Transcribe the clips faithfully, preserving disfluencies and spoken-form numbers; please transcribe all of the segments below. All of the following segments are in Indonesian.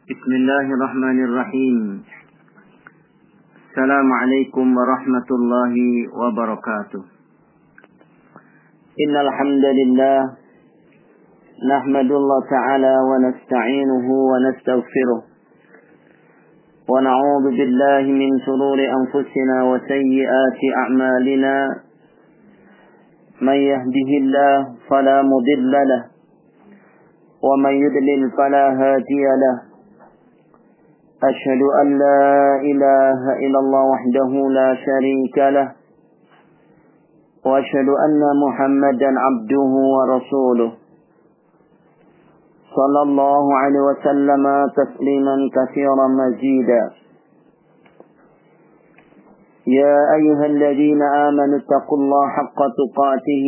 Bismillahirrahmanirrahim. Assalamualaikum warahmatullahi wabarakatuh. Innal hamdalillah nahmadullah ta'ala wa nasta'inuhu wa nastaghfiruh. Wa na'udzu billahi min shururi anfusina wa sayyiati a'malina. Man yahdihillahu fala mudilla lahu wa man yudlil fala hadiya lahu. أشهد أن لا إله إلا الله وحده لا شريك له وأشهد أن محمدا عبده ورسوله صلى الله عليه وسلم تسليما كثيرا مزيدا. يا أيها الذين آمنوا اتقوا الله حق تقاته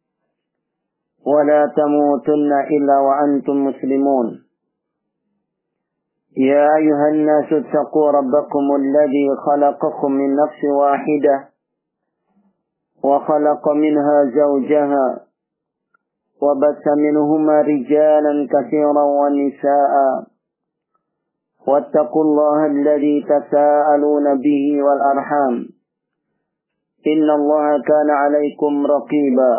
ولا تموتن إلا وأنتم مسلمون. يا أيها الناس اتقوا ربكم الذي خلقكم من نفس واحدة وخلق منها زوجها وبث منهما رجالا كثيرا ونساء واتقوا الله الذي تساءلون به والأرحام إن الله كان عليكم رقيبا.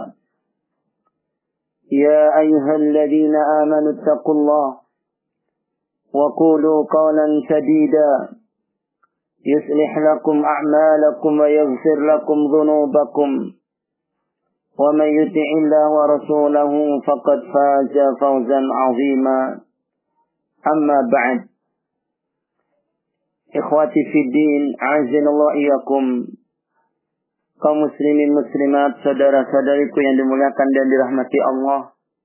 يا أيها الذين آمنوا اتقوا الله وقولوا قولا سديدا يصلح لكم أعمالكم ويغفر لكم ذنوبكم ومن يطع الله ورسوله فقد فاز فوزا عظيما. أما بعد. Ikhwati fiddin, a'azinallahu iyyakum. Kaum muslimin muslimat, saudara-saudariku yang dimuliakan dan dirahmati Allah.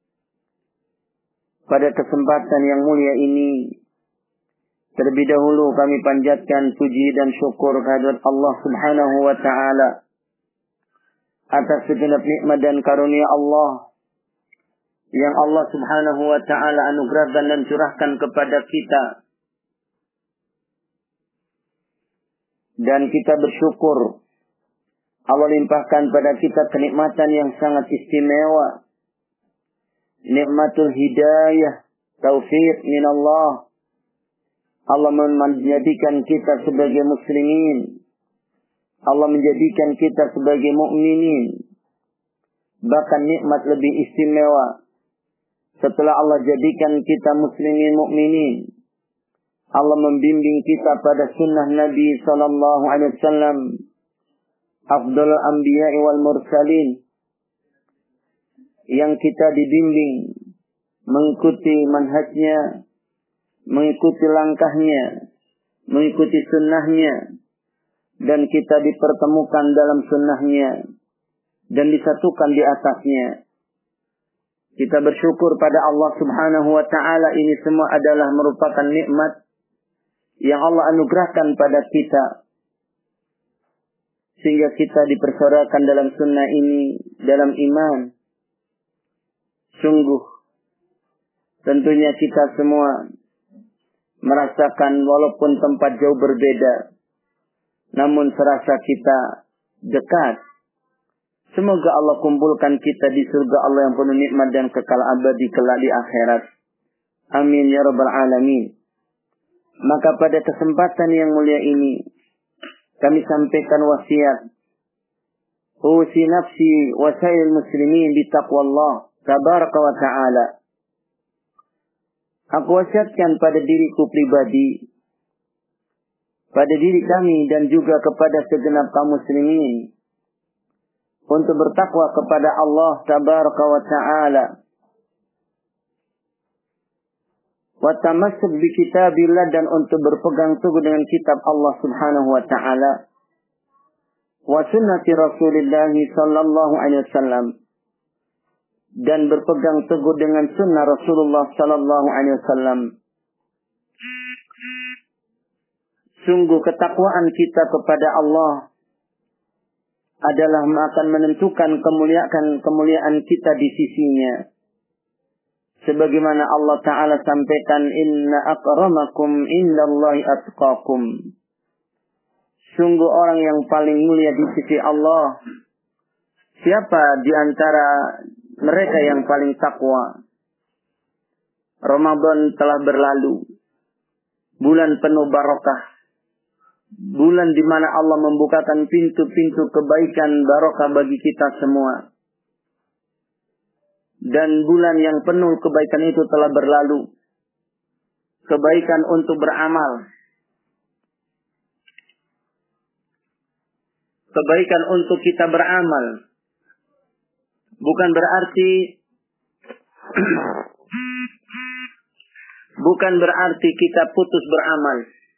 Pada kesempatan yang mulia ini, terlebih dahulu kami panjatkan puji dan syukur kehadirat Allah Subhanahu wa Ta'ala atas segenap nikmat dan karunia Allah yang Allah Subhanahu wa Ta'ala anugerahkan dan curahkan kepada kita. Dan kita bersyukur Allah limpahkan pada kita kenikmatan yang sangat istimewa. Nikmatul hidayah, taufik min Allah. Allah menjadikan kita sebagai muslimin. Allah menjadikan kita sebagai mukminin. Bahkan nikmat lebih istimewa. Setelah Allah jadikan kita muslimin mukminin, Allah membimbing kita pada sunnah Nabi sallallahu alaihi wasallam, afdhalul anbiya'i wal mursalin, yang kita dibimbing mengikuti manhajnya, mengikuti langkahnya, mengikuti sunnahnya, dan kita dipertemukan dalam sunnahnya dan disatukan di atasnya. Kita bersyukur pada Allah Subhanahu wa Ta'ala. Ini semua adalah merupakan nikmat yang Allah anugerahkan pada kita, sehingga kita dipersaudarakan dalam sunnah ini, dalam iman. Sungguh, tentunya kita semua merasakan walaupun tempat jauh berbeda, namun serasa kita dekat. Semoga Allah kumpulkan kita di surga Allah yang penuh nikmat dan kekal abadi kelak di akhirat. Amin ya rabbal alamin. Maka pada kesempatan yang mulia ini, kami sampaikan wasiat. Usi nafsi wa sayyil muslimin bitaqwallah tabaraka wa ta'ala. Aku wasiatkan pada diriku pribadi, pada diri kami dan juga kepada segenap kaum muslimin, untuk bertakwa kepada Allah tabaraka wa ta'ala. Wa tamassuk bi kitabillah, dan untuk berpegang teguh dengan kitab Allah Subhanahu wa ta'ala. Wa sunnati Rasulillah sallallahu alaihi wasallam, dan berpegang teguh dengan sunnah Rasulullah sallallahu alaihi wasallam. Sungguh ketakwaan kita kepada Allah adalah akan menentukan kemuliaan kemuliaan kita di sisinya. Sebagaimana Allah Ta'ala sampaikan, inna akramakum indallahi atqakum. Sungguh orang yang paling mulia di sisi Allah, siapa di antara mereka yang paling takwa? Ramadan telah berlalu. bulan penuh barokah, bulan di mana Allah membukakan pintu-pintu kebaikan barokah bagi kita semua. Dan bulan yang penuh kebaikan itu telah berlalu. Kebaikan untuk beramal, kebaikan untuk kita beramal. Bukan berarti bukan berarti kita putus beramal.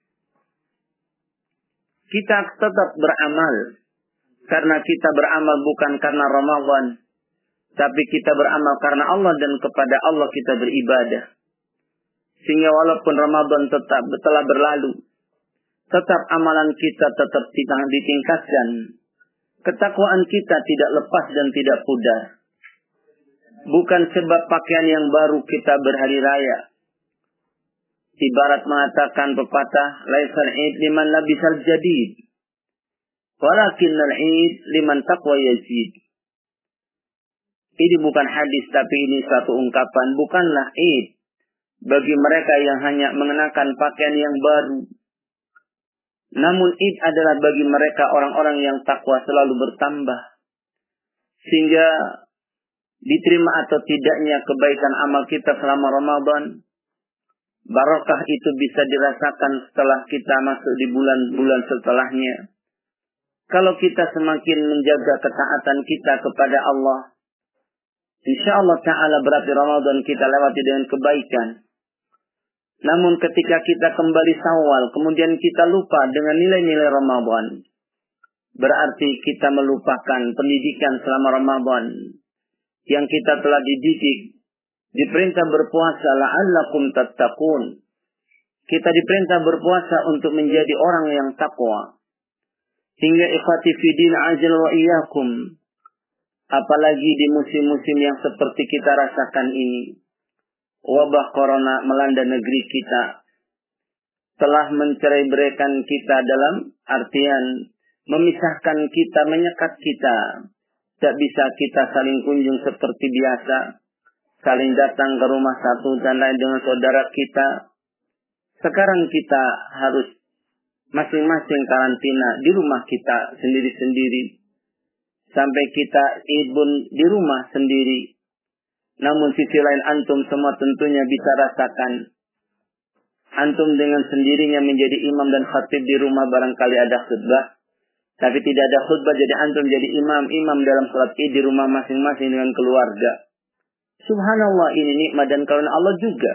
Kita tetap beramal. Karena kita beramal bukan karena Ramadan, tapi kita beramal karena Allah dan kepada Allah kita beribadah. Sehingga walaupun Ramadan tetap telah berlalu, tetap amalan kita tetap ditingkatkan. Ketakwaan kita tidak lepas dan tidak pudar. Bukan sebab pakaian yang baru kita berhari raya. Ibarat mengatakan pepatah, laisal id liman labisal jadid, walakinnal id liman taqwa yazid. Ini bukan hadis, tapi ini satu ungkapan. Bukanlah id bagi mereka yang hanya mengenakan pakaian yang baru. Namun id adalah bagi mereka orang-orang yang takwa selalu bertambah. Sehingga diterima atau tidaknya kebaikan amal kita selama Ramadan, barokah itu bisa dirasakan setelah kita masuk di bulan-bulan setelahnya. Kalau kita semakin menjaga ketaatan kita kepada Allah, insya Allah Ta'ala berarti Ramadan kita lewati dengan kebaikan. Namun ketika kita kembali Syawal, kemudian kita lupa dengan nilai-nilai Ramadan, berarti kita melupakan pendidikan selama Ramadan yang kita telah dididik. Diperintah berpuasa la'allakum tattaqun. Kita diperintah berpuasa untuk menjadi orang yang takwa. Hingga ikhwati fidin ajal wa iyyakum. Apalagi di musim-musim yang seperti kita rasakan ini. Wabah corona melanda negeri kita. Telah mencerai-beraikan kita dalam artian memisahkan kita, menyekat kita. Tak bisa kita saling kunjung seperti biasa. Saling datang ke rumah satu dan lain dengan saudara kita. Sekarang kita harus masing-masing karantina di rumah kita sendiri-sendiri. Sampai kita idun di rumah sendiri. Namun sisi lain antum semua tentunya bisa rasakan. Antum dengan sendirinya menjadi imam dan khatib di rumah, barangkali ada khutbah. Tapi tidak ada khutbah, jadi antum jadi imam-imam dalam salat id di rumah masing-masing dengan keluarga. Subhanallah, ini nikmat dan karunia Allah juga.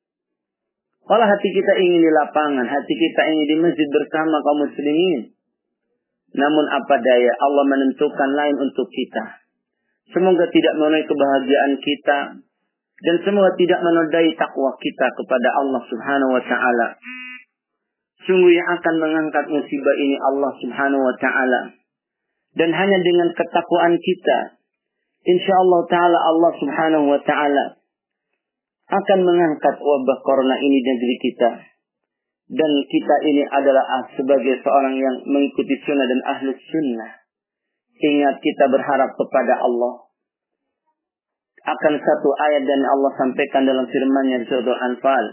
Kalau hati kita ingin di lapangan, hati kita ingin di masjid bersama kaum muslimin. Namun apa daya, Allah menentukan lain untuk kita. Semoga tidak menodai kebahagiaan kita. Dan semoga tidak menodai takwa kita kepada Allah subhanahu wa ta'ala. Sungguh yang akan mengangkat musibah ini Allah subhanahu wa ta'ala. Dan hanya dengan ketakwaan kita, insyaallah ta'ala Allah subhanahu wa ta'ala akan mengangkat wabah corona ini di negeri kita. Dan kita ini adalah sebagai seorang yang mengikuti sunnah dan ahlus sunnah. Ingat, kita berharap kepada Allah. Akan satu ayat dan Allah sampaikan dalam firman-Nya di surat Al-Anfal.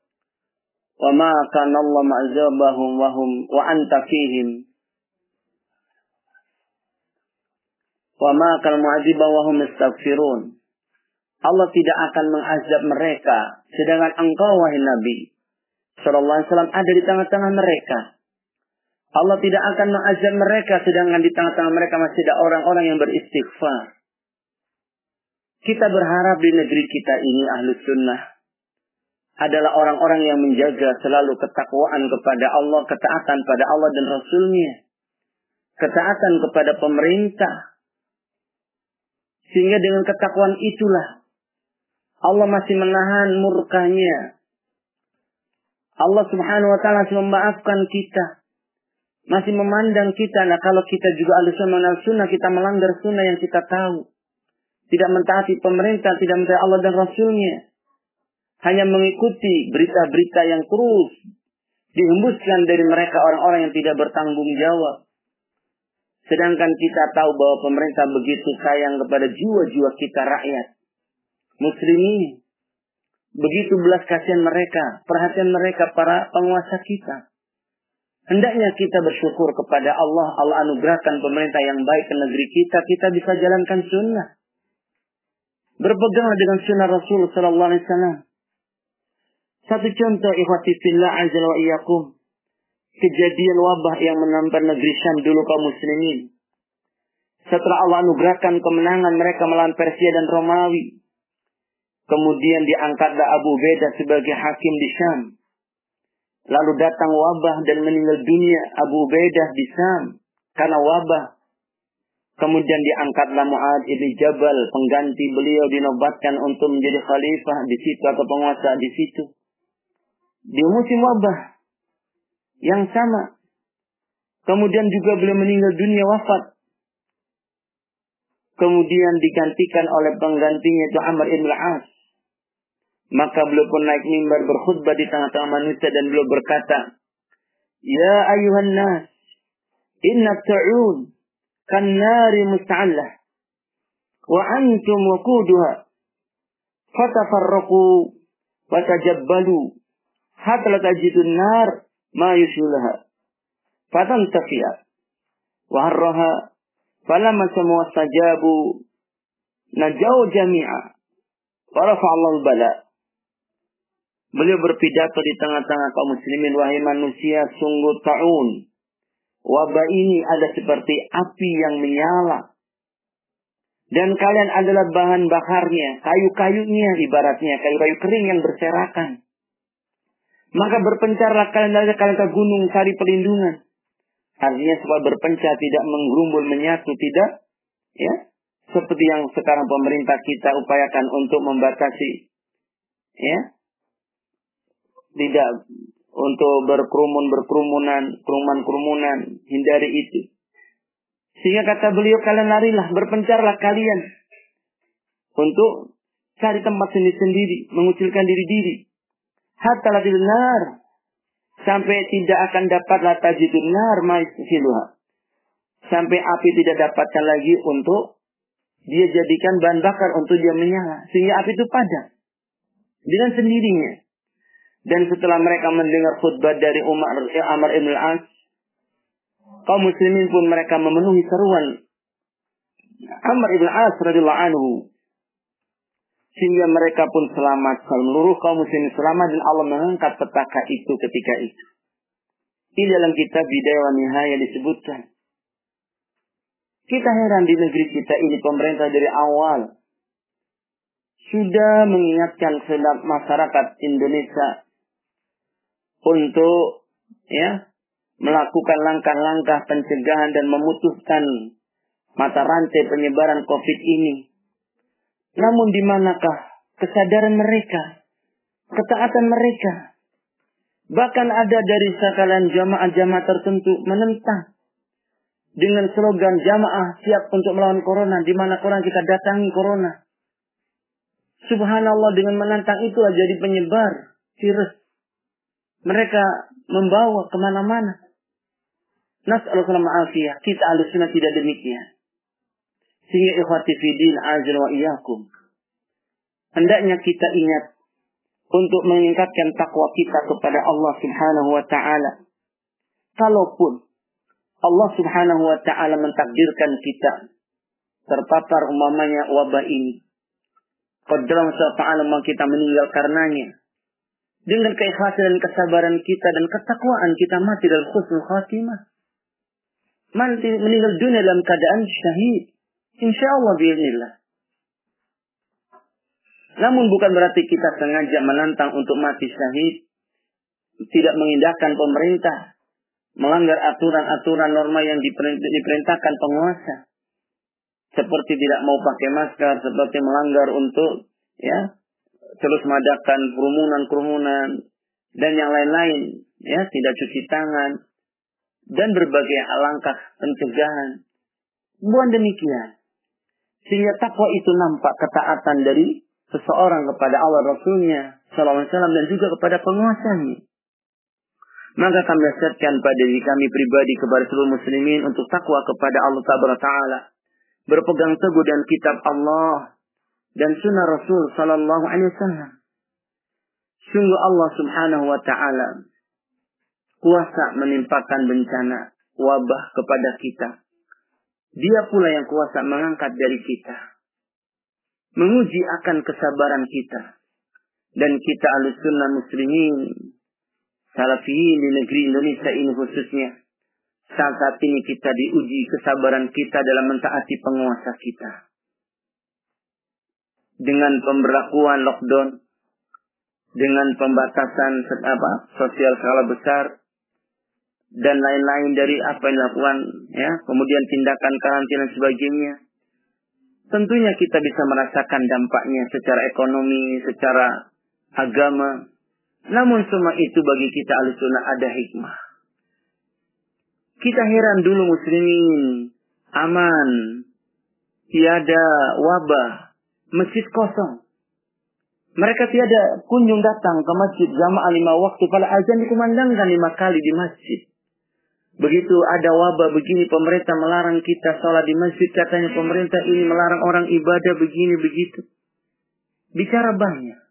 Wa ma kana Allah ma'azabahum wa hum wa anta fihim. Wa ma kana mu'adzibahum wa hum yastaghfirun. Allah tidak akan mengazab mereka sedangkan engkau wahai Nabi sallallahu alaihi wasallam ada di tengah-tengah mereka. Allah tidak akan mengazab mereka sedangkan di tengah-tengah mereka masih ada orang-orang yang beristighfar. Kita berharap di negeri kita ini ahlus sunnah adalah orang-orang yang menjaga selalu ketakwaan kepada Allah, ketaatan pada Allah dan Rasul-Nya, ketaatan kepada pemerintah. Sehingga dengan ketakwaan itulah Allah masih menahan murkanya. Allah subhanahu wa ta'ala masih memaafkan kita. Masih memandang kita. Nah kalau kita juga ahli sunnah, kita melanggar sunnah yang kita tahu. Tidak mentaati pemerintah, tidak mentaati Allah dan Rasulnya. Hanya mengikuti berita-berita yang terus dihembuskan dari mereka orang-orang yang tidak bertanggung jawab. Sedangkan kita tahu bahwa pemerintah begitu sayang kepada jiwa-jiwa kita rakyat muslimin. Begitu belas kasihan mereka, perhatian mereka para penguasa kita. Hendaknya kita bersyukur kepada Allah. Allah anugerahkan pemerintah yang baik ke negeri kita. Kita bisa jalankan sunnah. Berpeganglah dengan sunnah Rasul sallallahu alaihi wasallam. Satu contoh ikhwati fillah azza wa iyyakum. Kejadian wabah yang menampak negeri Syam dulu kaum muslimin. Setelah Allah anugerahkan kemenangan mereka melawan Persia dan Romawi. Kemudian diangkatlah Abu Ubaidah sebagai hakim di Syam. Lalu datang wabah dan meninggal dunia Abu Ubaidah di Syam karena wabah. Kemudian diangkatlah Mu'adz ibn Jabal, pengganti beliau, dinobatkan untuk menjadi khalifah di situ atau penguasa di situ. Di musim wabah yang sama. Kemudian juga beliau meninggal dunia, wafat. Kemudian digantikan oleh penggantinya itu Amr ibn al-As. Maka beliau pun naik mimbar berkhutbah di tengah-tengah manusia dan beliau berkata, "Ya ayuhan nas, inna ta'un kan nari musta'allah wa antum waquduha fatafarraqu wa tajabbalu hatta la tajidun nar ma yushulaha fatantafi'a wa harraha falamma samu wastajabu najau jami'a wa rafa'allahu bala." Beliau berpidato di tengah-tengah kaum muslimin, "Wahai manusia, sungguh ta'un, wabah ini ada seperti api yang menyala. Dan kalian adalah bahan bakarnya, kayu-kayunya ibaratnya, kayu-kayu kering yang berserakan. Maka berpencarlah kalian dari kalian ke gunung cari perlindungan." Artinya supaya berpencar, tidak menggerumbul, menyatu, tidak. Ya, seperti yang sekarang pemerintah kita upayakan untuk membatasi. Ya. Tidak untuk berkerumun-berkerumunan, kerumunan-kerumunan, hindari itu. Sehingga kata beliau, kalian larilah, berpencarlah kalian untuk cari tempat sendiri-sendiri, mengucilkan diri-diri. Hatta la nar, sampai tidak akan dapatlah tajidun nar ma'isiluha. Sampai api tidak dapatkan lagi untuk dia jadikan bahan bakar untuk dia menyala. Sehingga api itu padam dengan sendirinya. Dan setelah mereka mendengar khutbah dari Umar Amr ibn al-As, kaum muslimin pun mereka memenuhi seruan Amr ibn al-As radhiyallahu anhu. Sehingga mereka pun selamat, seluruh kaum muslimin selamat, dan Allah mengangkat petaka itu ketika itu. Di dalam kitab Bidayah wa Nihayah disebutkan. Kita heran di negeri kita ini, pemerintah dari awal sudah mengingatkan kepada masyarakat Indonesia untuk ya melakukan langkah-langkah pencegahan dan memutuskan mata rantai penyebaran COVID ini. Namun di manakah kesadaran mereka, ketaatan mereka? Bahkan ada dari sekalian jamaah-jamaah tertentu menentang dengan slogan jamaah siap untuk melawan corona. Di mana corona kita datangi corona. Subhanallah, dengan menantang itu jadi penyebar virus. Mereka membawa kemana-mana. Nas'alullah ma'afiyah. Kita Ahlussunnah tidak demikian. Sehingga ikhwati fidin azza wa iyyakum, hendaknya kita ingat untuk meningkatkan takwa kita kepada Allah Subhanahu wa taala. Kalaupun Allah Subhanahu wa taala mentakdirkan kita terpapar umpamanya wabah ini, qaddaran ta'ala kita meninggal karenanya, dengan keikhlasan dan kesabaran kita dan ketakwaan kita mati dalam husnul khatimah. Mati meninggal dunia dalam keadaan syahid. Insyaallah biiznillah. Namun bukan berarti kita sengaja menantang untuk mati syahid. Tidak mengindahkan pemerintah. Melanggar aturan-aturan norma yang diperintahkan penguasa. Seperti tidak mau pakai masker. Seperti melanggar untuk ya terus mengadakan kerumunan-kerumunan dan yang lain-lain, ya, tidak cuci tangan dan berbagai langkah pencegahan. Bukan demikian. Sehingga takwa itu nampak ketaatan dari seseorang kepada Allah Rasulnya sallallahu alaihi wasallam dan juga kepada penguasanya. Maka kami nasihatkan pada diri kami pribadi kepada seluruh muslimin untuk takwa kepada Allah Taala, berpegang teguh dengan kitab Allah dan sunnah Rasul sallallahu alaihi wasallam. Sungguh Allah subhanahu wa ta'ala kuasa menimpakan bencana wabah kepada kita. Dia pula yang kuasa mengangkat dari kita, menguji akan kesabaran kita. Dan kita Ahlussunnah muslimin, salafiyin di negeri Indonesia ini khususnya, saat saat ini kita diuji kesabaran kita dalam mentaati penguasa kita. Dengan pemberlakuan lockdown, dengan pembatasan apa, sosial skala besar, dan lain-lain dari apa yang dilakukan, ya, kemudian tindakan karantina dan sebagainya. Tentunya kita bisa merasakan dampaknya secara ekonomi, secara agama. Namun semua itu bagi kita Ahlussunnah ada hikmah. Kita heran dulu muslimin, aman, tiada wabah, masjid kosong. Mereka tiada kunjung datang ke masjid jamaah lima waktu, pada azan dikumandangkan lima kali di masjid. Begitu ada wabah begini, pemerintah melarang kita sholat di masjid. Katanya pemerintah ini melarang orang ibadah begini begitu. Bicara banyak.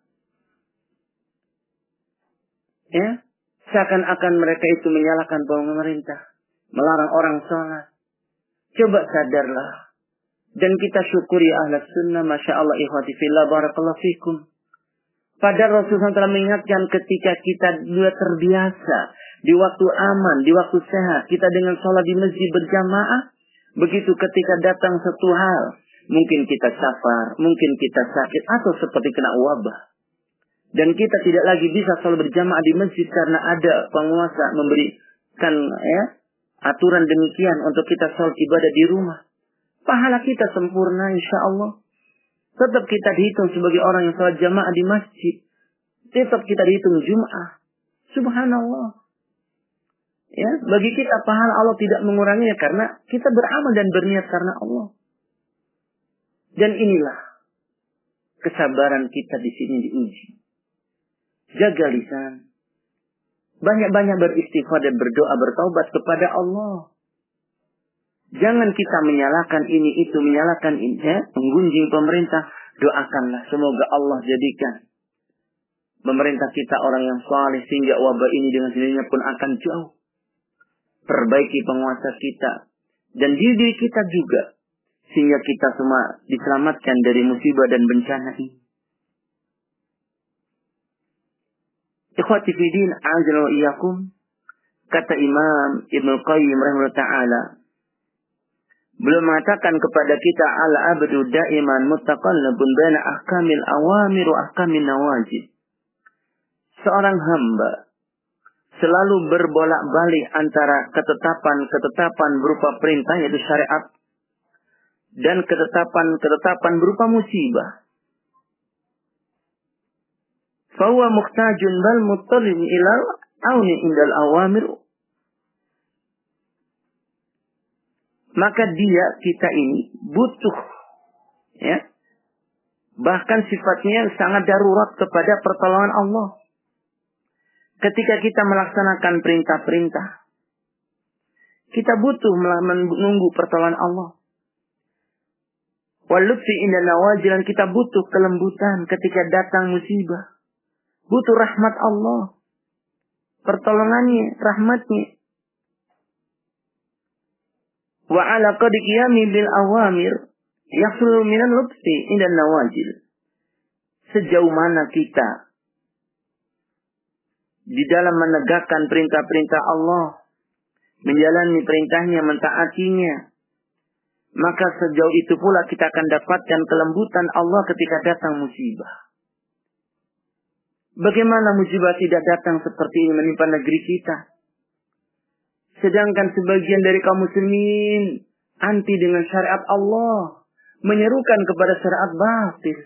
Ya, seakan-akan mereka itu menyalahkan pemerintah, melarang orang sholat. Coba sadarlah. Dan kita syukuri Ahlussunnah, masya Allah, ikhwati fillah, barakallahu fikum. Padahal Rasulullah telah mengingatkan ketika kita sudah terbiasa di waktu aman, di waktu sehat, kita dengan sholat di masjid berjamaah. Begitu ketika datang satu hal, mungkin kita safar, mungkin kita sakit, atau seperti kena wabah, dan kita tidak lagi bisa sholat berjamaah di masjid karena ada penguasa memberikan ya, aturan demikian untuk kita sholat ibadah di rumah. Pahala kita sempurna insya Allah. Tetap kita dihitung sebagai orang yang sholat jamaah di masjid. Tetap kita dihitung Jum'ah. Subhanallah. Ya, bagi kita pahala Allah tidak menguranginya karena kita beramal dan berniat karena Allah. Dan inilah kesabaran kita di sini diuji. Jaga lisan. Banyak-banyak beristighfar dan berdoa bertaubat kepada Allah. Jangan kita menyalahkan ini itu, menyalahkan ini, ya, menggunjing pemerintah. Doakanlah semoga Allah jadikan pemerintah kita orang yang saleh sehingga wabah ini dengan sendirinya pun akan jauh. Perbaiki penguasa kita dan diri kita juga sehingga kita semua diselamatkan dari musibah dan bencana ini. Ikhwati fi din, a'azana wa iyyakum. Kata Imam Ibnu Qayyim rahimahullah taala, beliau mengatakan kepada kita, al-abdu daiman muttaqallabun baina ahkamil awamir wa ahkamin nawajib. Seorang hamba selalu berbolak-balik antara ketetapan-ketetapan berupa perintah yaitu syariat dan ketetapan-ketetapan berupa musibah. Fahuwa muhtajun bal muttalib ilal auni indal awamir. Maka dia, kita ini butuh, ya, bahkan sifatnya sangat darurat kepada pertolongan Allah. Ketika kita melaksanakan perintah-perintah, kita butuh menunggu pertolongan Allah. Walutfi inda nawajilan, kita butuh kelembutan ketika datang musibah. Butuh rahmat Allah, pertolongannya, rahmatnya. Wa ala qad qiyami bil awamir yahsul minan lutfi inda nawajil. Sejauh mana kita di dalam menegakkan perintah-perintah Allah, menjalani perintahnya, mentaatinya, maka sejauh itu pula kita akan dapatkan kelembutan Allah ketika datang musibah. Bagaimana musibah tidak datang seperti ini menimpa negeri kita? Sedangkan sebagian dari kaum muslimin anti dengan syariat Allah, menyerukan kepada syariat batil.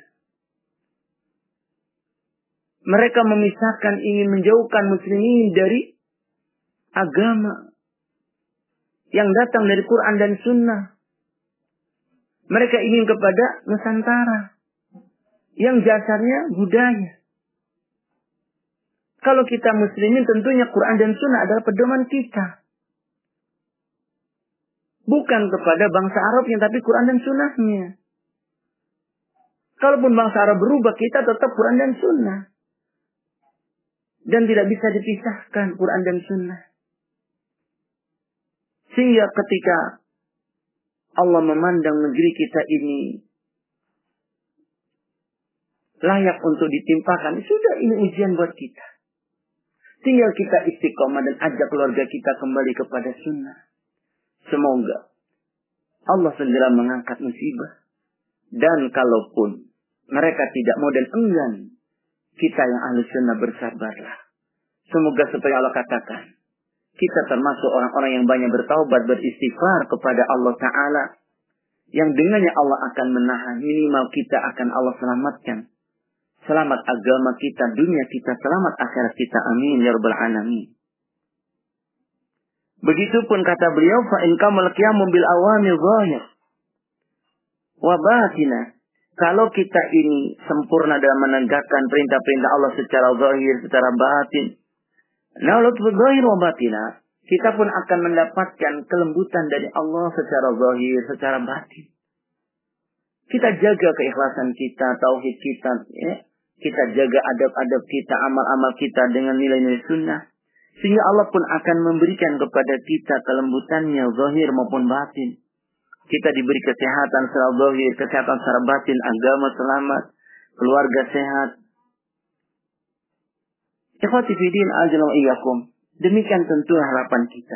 Mereka memisahkan, ingin menjauhkan muslimin dari agama yang datang dari Quran dan Sunnah. Mereka ingin kepada Nusantara yang dasarnya budaya. Kalau kita muslimin tentunya Quran dan Sunnah adalah pedoman kita. Bukan kepada bangsa Arabnya, tapi Quran dan Sunnahnya. Kalaupun bangsa Arab berubah, kita tetap Quran dan Sunnah. Dan tidak bisa dipisahkan Quran dan Sunnah. Sehingga ketika Allah memandang negeri kita ini layak untuk ditimpakan, sudah ini ujian buat kita. Tinggal kita istiqomah dan ajak keluarga kita kembali kepada Sunnah. Semoga Allah segera mengangkat musibah. Dan kalaupun mereka tidak mau dan enggan, kita yang ahli Sunnah bersabarlah. Semoga supaya Allah katakan, kita termasuk orang-orang yang banyak bertaubat, beristighfar kepada Allah Ta'ala. Yang dengannya Allah akan menahan, minimal kita akan Allah selamatkan. Selamat agama kita, dunia kita, selamat akhirat kita. Amin ya rabbal alamin. Begitupun kata beliau, fa in kamal qiyamu bil awamil zahir wa batinah. Kalau kita ini sempurna dalam menegakkan perintah-perintah Allah secara zahir, secara batin. Nah, lutfu zahir wa batinah, kita pun akan mendapatkan kelembutan dari Allah secara zahir, secara batin. Kita jaga keikhlasan kita, tauhid kita, ya. Kita jaga adab-adab kita, amal-amal kita dengan nilai-nilai sunnah. Sehingga Allah pun akan memberikan kepada kita kelembutannya, zahir maupun batin. Kita diberi kesehatan secara zahir, kesehatan secara batin, agama selamat, keluarga sehat. Ikhwati fiddin, azza wa iyyakum. Demikian tentu harapan kita.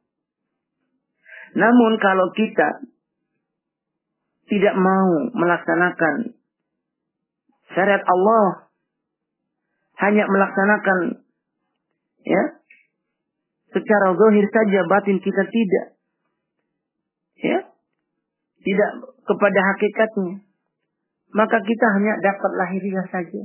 Namun kalau kita tidak mau melaksanakan syariat Allah, hanya melaksanakan ya secara zahir saja, batin kita tidak, ya tidak kepada hakikatnya, maka kita hanya dapat lahiriah saja.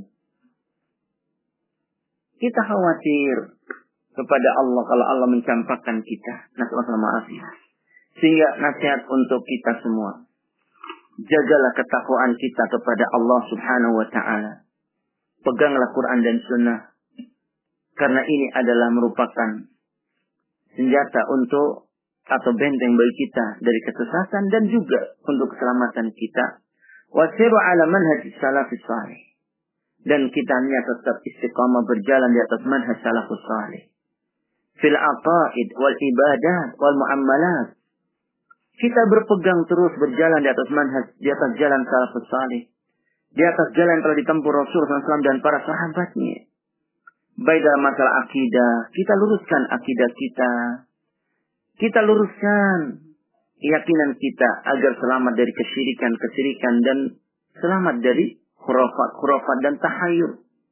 Kita khawatir kepada Allah kalau Allah mencampakkan kita. Nasallahu maaf. Sehingga nasihat untuk kita semua, jagalah ketakwaan kita kepada Allah Subhanahu wa Ta'ala. Peganglah Quran dan Sunnah, karena ini adalah merupakan senjata untuk atau benteng bagi kita dari kesesatan dan juga untuk keselamatan kita. Wasiru ala manhaj salafus salih. Dan kita hanya tetap istiqamah berjalan di atas manhaj salafus salih. Fil aqaid wal ibadat wal muamalat. Kita berpegang terus berjalan di atas manhaj, di atas jalan salafus salih. Di atas jalan yang telah ditempuh Rasul sallallahu alaihi wasallam dan para sahabatnya. Baik dalam masalah akidah, kita luruskan akidah kita. Kita luruskan keyakinan kita agar selamat dari kesyirikan-kesyirikan dan selamat dari khurafat-khurafat dan tahayul.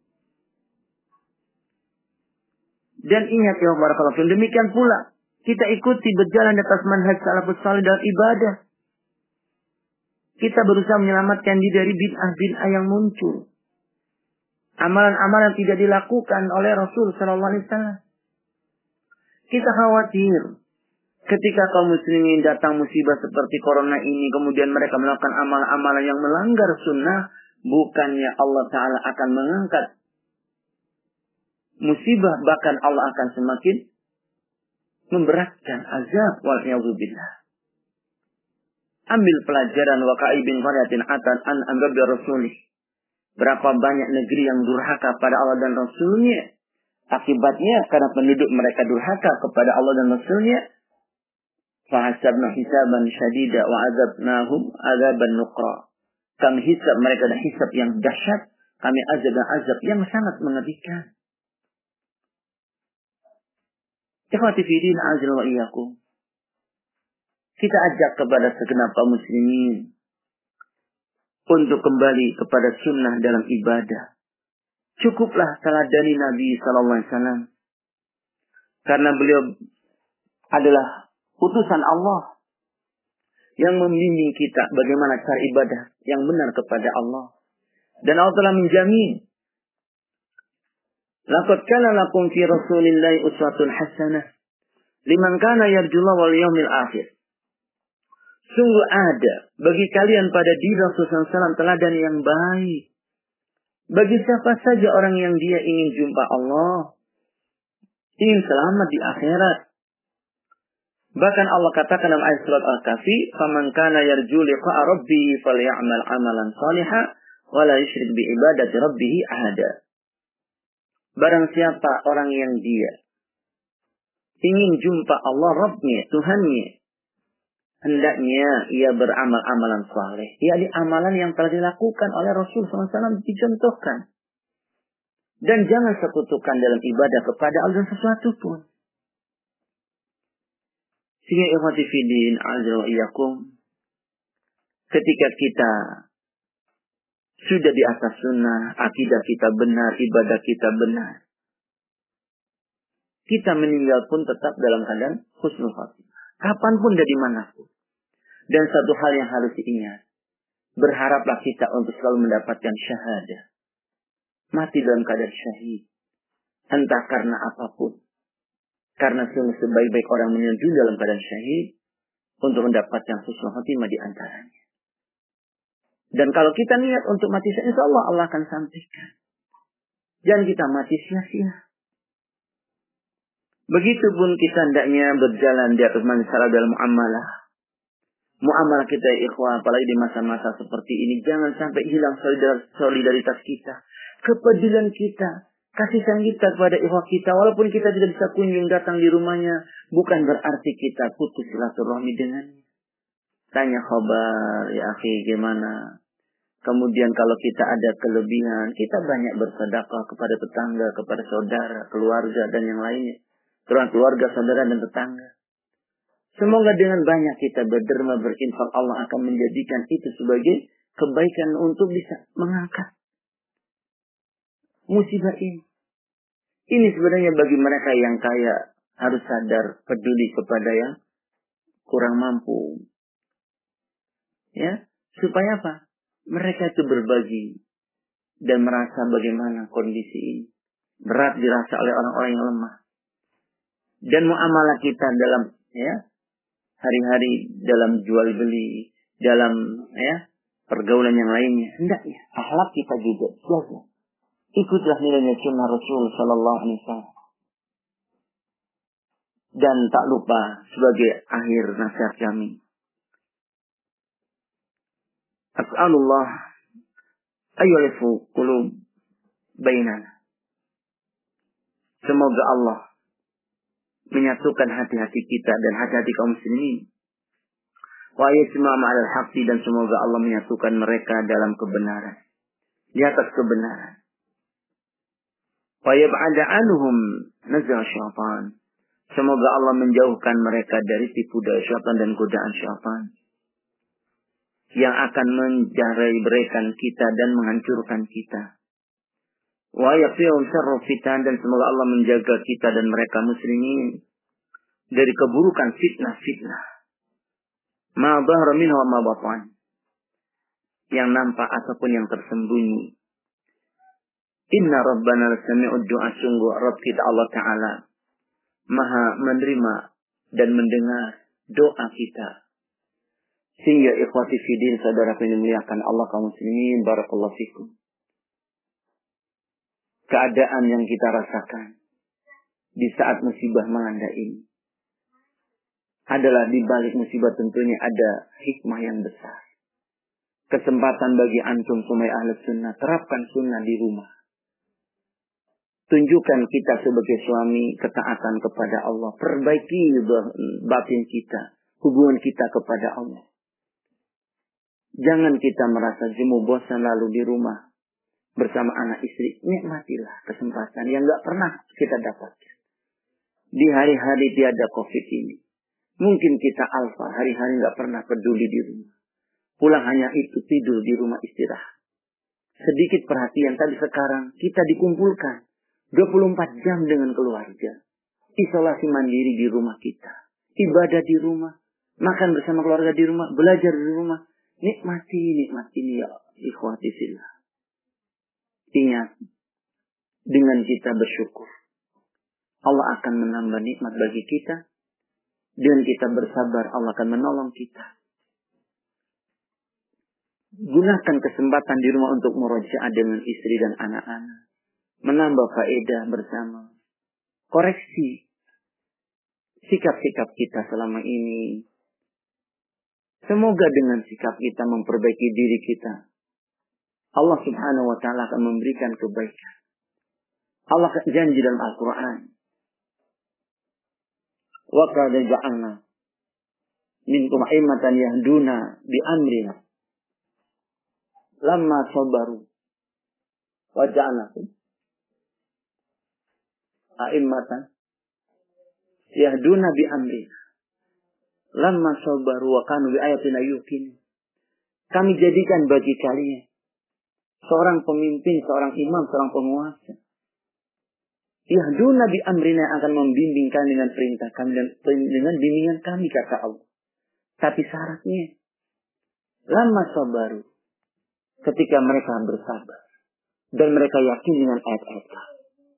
Dan ingat ya barakallahu fiikum, demikian pula kita ikuti berjalan di atas manhaj salafus salih dalam ibadah. Kita berusaha menyelamatkan diri dari bid'ah-bid'ah yang muncul. Amalan-amalan tidak dilakukan oleh Rasul sallallahu alaihi wasallam. Kita khawatir ketika kaum muslimin datang musibah seperti corona ini, kemudian mereka melakukan amalan-amalan yang melanggar sunnah, bukannya Allah Ta'ala akan mengangkat musibah, bahkan Allah akan semakin memberatkan azab wal'iyadzubillah. Ambil pelajaran wa ka'ibin qaryatin atan an amri rasulih. Berapa banyak negeri yang durhaka pada Allah dan Rasulnya. Akibatnya karena penduduk mereka durhaka kepada Allah dan Rasulnya. Fahasabna hisaban syadida wa azabnahum azaban nuqra. Kami hisab mereka dengan hisab yang dahsyat. Kami azab dan azab yang sangat mengerikan. Ikhwati fiddin azza wa iyyakum. Kita ajak kepada segenap kaum muslimin untuk kembali kepada sunnah dalam ibadah. Cukuplah teladani Nabi sallallahu alaihi wasallam. Karena beliau adalah utusan Allah yang membimbing kita bagaimana cara ibadah yang benar kepada Allah. Dan Allah telah menjamin, laqad kana lakum fi Rasulillahi uswatun hasanah liman kana yarjullaha wal yawmil akhir. Sungguh ada bagi kalian pada diri Rasulullah sallallahu alaihi wasallam teladan yang baik. Bagi siapa saja orang yang dia ingin jumpa Allah, ingin selamat di akhirat. Bahkan Allah katakan dalam ayat surat Al-Kahfi, "Faman kana yarju liqa'a rabbih falya'mal 'amalan shalihan wa la yusyrik bi ibadati rabbih ahada." Barang siapa orang yang dia ingin jumpa Allah Rabbnya, Tuhannya, hendaknya ia beramal amalan saleh. Ia amalan yang telah dilakukan oleh Rasul shallallahu alaihi wasallam dicontohkan. Dan jangan sekutukan dalam ibadah kepada Allah sesuatu pun. Sehingga ikhwati fiddin, azza wa iyyakum, ketika kita sudah di atas sunnah, akidah kita benar, ibadah kita benar, kita meninggal pun tetap dalam keadaan husnul khatimah. Kapanpun dan dimanapun. Dan satu hal yang harus diingat, berharaplah kita untuk selalu mendapatkan syahadah. Mati dalam keadaan syahid. Entah karena apapun. Karena sungguh sebaik-baik orang meninggal dalam keadaan syahid untuk mendapatkan husnul khatimah di antaranya. Dan kalau kita niat untuk mati syahid, insya Allah Allah akan sampaikan. Jangan kita mati sia-sia. Begitupun kita hendaknya berjalan di atas masalah dalam muamalah. Muamalah kita ikhwah, apalagi di masa-masa seperti ini, jangan sampai hilang solidaritas kita, kepedulian kita, kasih sayang kita kepada ikhwah kita, walaupun kita tidak bisa kunjung datang di rumahnya, bukan berarti kita putus silaturahmi dengannya. Tanya khabar, ya akhi gimana? Kemudian kalau kita ada kelebihan, kita banyak bersedekah kepada tetangga, kepada saudara, keluarga dan yang lainnya. Keluarga, saudara dan tetangga. Semoga dengan banyak kita berderma berinfak, Allah akan menjadikan itu sebagai kebaikan untuk bisa mengangkat musibah ini. Ini sebenarnya bagi mereka yang kaya harus sadar peduli kepada yang kurang mampu. Ya, supaya apa? Mereka itu berbagi dan merasa bagaimana kondisi ini. Berat dirasa oleh orang-orang yang lemah. Dan muamalah kita dalam ya hari-hari, dalam jual beli, dalam ya pergaulan yang lainnya, hendaknya akhlak kita juga jaga. Ikutlah nilainya sunnah Rasul sallallahu alaihi wasallam. Dan tak lupa sebagai akhir nasihat kami, as'alullah ayyulifu qulub bainana. Semoga Allah menyatukan hati-hati kita dan hati-hati kaum muslimin. Wa yajma' ma'al haqqi, dan semoga Allah menyatukan mereka dalam kebenaran, di atas kebenaran. Wa yab'ada anhum nazgha syaitan. Semoga Allah menjauhkan mereka dari tipu daya syaitan dan godaan syaitan yang akan menjarai berikan kita dan menghancurkan kita. Wa yaqihum syarra fitan, dan semoga Allah menjaga kita dan mereka muslimin dari keburukan fitnah-fitnah. Ma dhahara minhu wa ma batan, yang nampak ataupun yang tersembunyi. Inna rabbana lasami'ud du'a, sungguh Rabb kita Allah Ta'ala Maha menerima dan mendengar doa kita. Sehingga ikhwati fiddin, saudara yang dimuliakan Allah kaum muslimin, barakallahu fikum, keadaan yang kita rasakan di saat musibah melanda ini adalah di balik musibah tentunya ada hikmah yang besar. Kesempatan bagi antum semua ahli sunnah, terapkan sunnah di rumah. Tunjukkan kita sebagai suami ketaatan kepada Allah. Perbaiki batin kita, hubungan kita kepada Allah. Jangan kita merasa jemu bosan lalu di rumah bersama anak istri. Nikmatilah kesempatan yang gak pernah kita dapatkan. Di hari-hari tiada COVID ini, mungkin kita alfa, hari-hari gak pernah peduli di rumah. Pulang hanya itu, tidur di rumah istirahat. Sedikit perhatian tadi, sekarang kita dikumpulkan dua puluh empat jam dengan keluarga. Isolasi mandiri di rumah kita. Ibadah di rumah. Makan bersama keluarga di rumah. Belajar di rumah. Nikmati, nikmati ya ikhwati fillah. Ingat, dengan kita bersyukur, Allah akan menambah nikmat bagi kita. Dengan kita bersabar, Allah akan menolong kita. Gunakan kesempatan di rumah untuk murojaah dengan istri dan anak-anak. Menambah faedah bersama. Koreksi sikap-sikap kita selama ini. Semoga dengan sikap kita memperbaiki diri kita, Allah subhanahu wa ta'ala akan memberikan kebaikan. Allah janji dalam Al-Quran. Wa qad ja'alna minkum a'immatan yahduna bi amrina lamma sabaru wa ja'alnakum a'immatan yahduna bi amrina lamma sabaru wa kanu bi ayatina yuqin. Kami jadikan bagi kalian seorang pemimpin, seorang imam, seorang penguasa. Yahduna bi amrina akan membimbing kami dengan perintah kami dan dengan bimbingan kami, kata Allah. Tapi syaratnya lama sabaru, ketika mereka bersabar dan mereka yakin dengan ayat-ayat kami.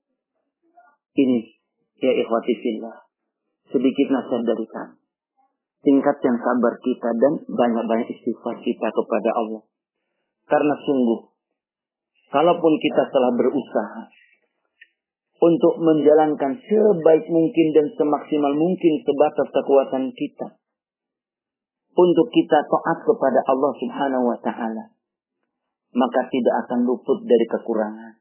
Ini ya ikhwati fillah, sedikit nasihat dari kami. Tingkatkan sabar kita dan banyak-banyak istighfar kita kepada Allah. Karena sungguh, kalaupun kita telah berusaha untuk menjalankan sebaik mungkin dan semaksimal mungkin sebatas kekuatan kita, untuk kita taat kepada Allah Subhanahu wa Ta'ala, maka tidak akan luput dari kekurangan.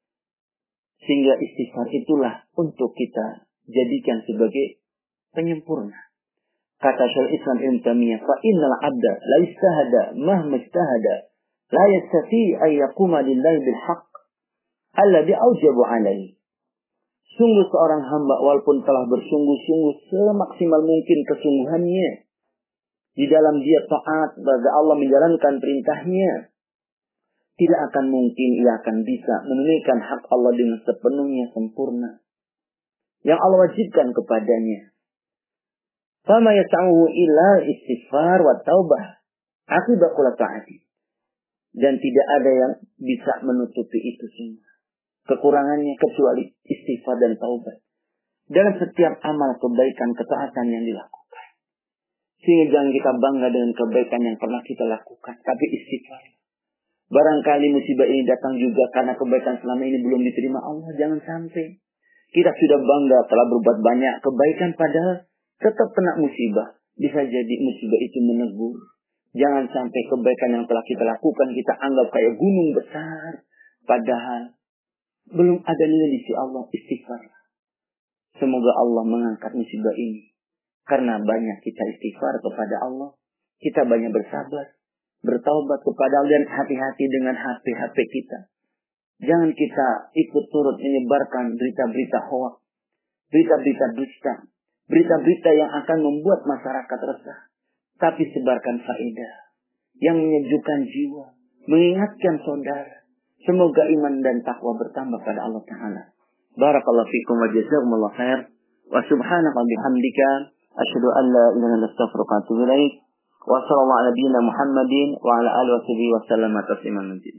Sehingga istighfar itulah untuk kita jadikan sebagai penyempurna. Kata Syaikhul Islam Ibnu Taimiyah, "Fa innal 'abda la istahada mahma istahada la yastati an yaquma lillahi bil haqq alladhi aujabu 'alaihi." Sungguh seorang hamba walaupun telah bersungguh-sungguh semaksimal mungkin kesungguhannya di dalam dia taat kepada Allah menjalankan perintahnya, tidak akan mungkin ia akan bisa menunaikan hak Allah dengan sepenuhnya sempurna yang Allah wajibkan kepadanya. Fama yas'uhu illa istighfar wa taubah akibat kula ta'ati. Dan tidak ada yang bisa menutupi itu semua. Kekurangannya kecuali istighfar dan taubat. Dalam setiap amal kebaikan ketaatan yang dilakukan. Sehingga jangan kita bangga dengan kebaikan yang pernah kita lakukan. Tapi istighfar. Barangkali musibah ini datang juga karena kebaikan selama ini belum diterima Allah. Jangan sampai kita sudah bangga telah berbuat banyak kebaikan padahal tetap kena musibah. Bisa jadi musibah itu menegur. Jangan sampai kebaikan yang telah kita lakukan kita anggap kayak gunung besar. Padahal belum ada nilai di sisi Allah. Istighfar. Semoga Allah mengangkat musibah ini. Karena banyak kita istighfar kepada Allah. Kita banyak bersabar. Bertaubat kepada Allah dan hati-hati dengan H P-H P kita. Jangan kita ikut turut menyebarkan berita-berita hoak. Berita-berita dusta. Berita-berita yang akan membuat masyarakat resah. Tapi sebarkan faedah. Yang menyejukkan jiwa. Mengingatkan saudara. Semoga iman dan takwa bertambah pada Allah Ta'ala. Barakallahu fikum wa jazakumullah khair. Wa subhanaka bihamdika. Asyhadu an la ilaha illa anta astaghfiruka wa atubu ilaik. Wa sallallahu ala nabiyyina Muhammadin wa ala alihi wa sahbihi wa sallam tasliman mazid.